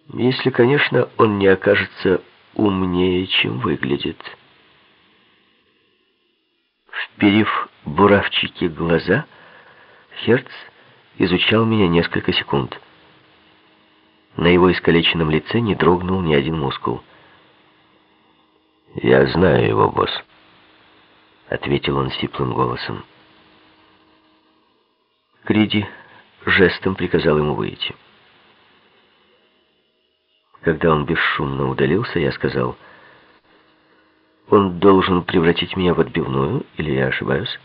Если, конечно, он не окажется умнее, чем выглядит. Вперив буравчики глаза, Херц изучал меня несколько секунд. На его искалеченном лице не дрогнул ни один мускул. «Я знаю его, босс», — ответил он сиплым голосом. Криди жестом приказал ему выйти. Когда он бесшумно удалился, я сказал: «Он должен превратить меня в отбивную, или я ошибаюсь?»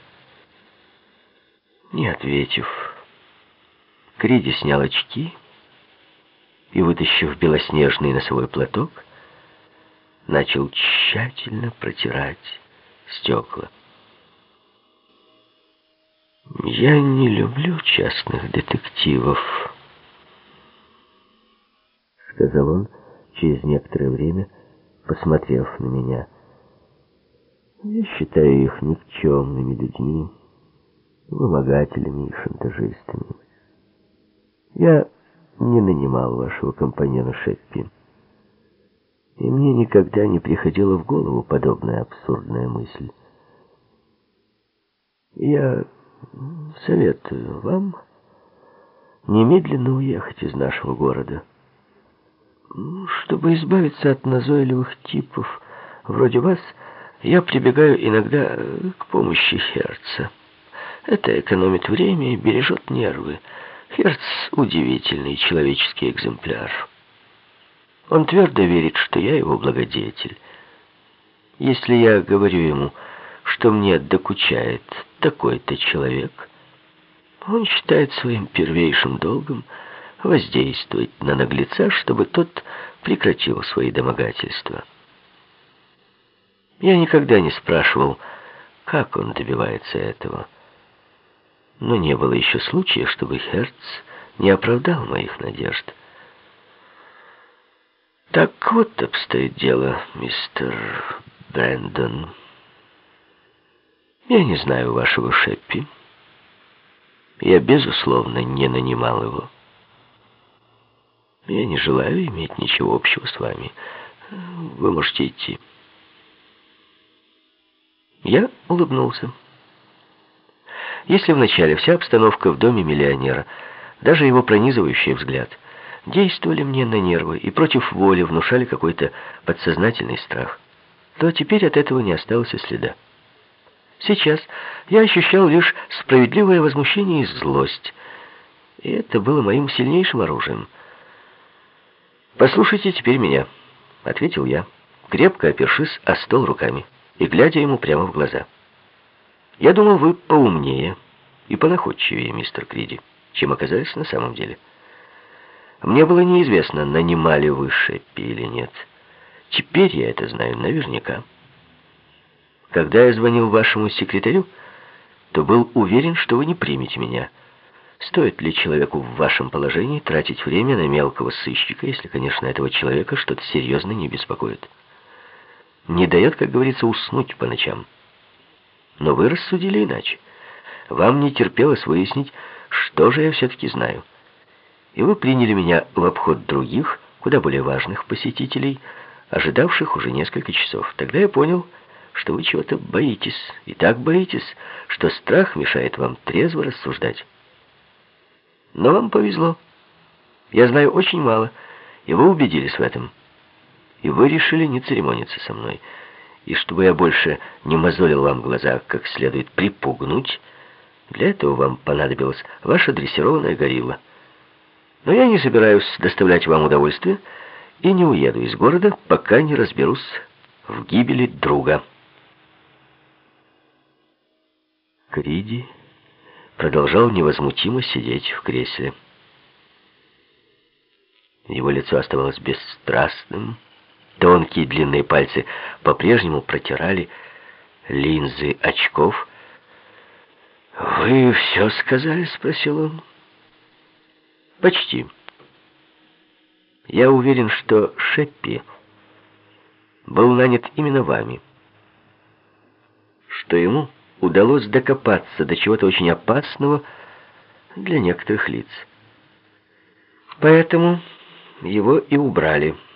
Не ответив, Криди снял очки и, вытащив белоснежный носовой платок, начал тщательно протирать стекла. «Я не люблю частных детективов», — сказал он через некоторое время, посмотрев на меня. «Я считаю их никчемными людьми, вымогателями и шантажистами. Я не нанимал вашего компаньона Шеппи, и мне никогда не приходила в голову подобная абсурдная мысль. Я советую вам немедленно уехать из нашего города, чтобы избавиться от назойливых типов вроде вас. Я прибегаю иногда к помощи Херца. Это экономит время и бережет нервы. Херц — удивительный человеческий экземпляр. Он твердо верит, что я его благодетель. Если я говорю ему, что мне докучает такой-то человек, он считает своим первейшим долгом воздействовать на наглеца, чтобы тот прекратил свои домогательства. Я никогда не спрашивал, как он добивается этого, но не было еще случая, чтобы Херц не оправдал моих надежд. Так вот обстоит дело, мистер Брэндон. Я не знаю вашего Шеппи. Я, безусловно, не нанимал его. Я не желаю иметь ничего общего с вами. Вы можете идти». Я улыбнулся. Если вначале вся обстановка в доме миллионера, даже его пронизывающий взгляд, действовали мне на нервы и против воли внушали какой-то подсознательный страх, то теперь от этого не осталось и следа. Сейчас я ощущал лишь справедливое возмущение и злость, и это было моим сильнейшим оружием. «Послушайте теперь меня», — ответил я, крепко опершись о стол руками и глядя ему прямо в глаза. «Я думал, вы поумнее и понаходчивее, мистер Криди, чем оказались на самом деле. Мне было неизвестно, нанимали вы Шеппи или нет. Теперь я это знаю наверняка. Когда я звонил вашему секретарю, то был уверен, что вы не примете меня. Стоит ли человеку в вашем положении тратить время на мелкого сыщика, если, конечно, этого человека что-то серьезно не беспокоит? Не дает, как говорится, уснуть по ночам. Но вы рассудили иначе. Вам не терпелось выяснить, что же я все-таки знаю. И вы приняли меня в обход других, куда более важных посетителей, ожидавших уже несколько часов. Тогда я понял, что вы чего-то боитесь. И так боитесь, что страх мешает вам трезво рассуждать. Но вам повезло. Я знаю очень мало, и вы убедились в этом. И вы решили не церемониться со мной. И чтобы я больше не мозолил вам глаза, как следует припугнуть, для этого вам понадобилась ваша дрессированная горилла. Но я не собираюсь доставлять вам удовольствие и не уеду из города, пока не разберусь в гибели друга». Криди продолжал невозмутимо сидеть в кресле. Его лицо оставалось бесстрастным. Тонкие длинные пальцы по-прежнему протирали линзы очков. «Вы все сказали?» — спросил он. «Почти. Я уверен, что Шеппи был нанят именно вами, что ему удалось докопаться до чего-то очень опасного для некоторых лиц. Поэтому его и убрали.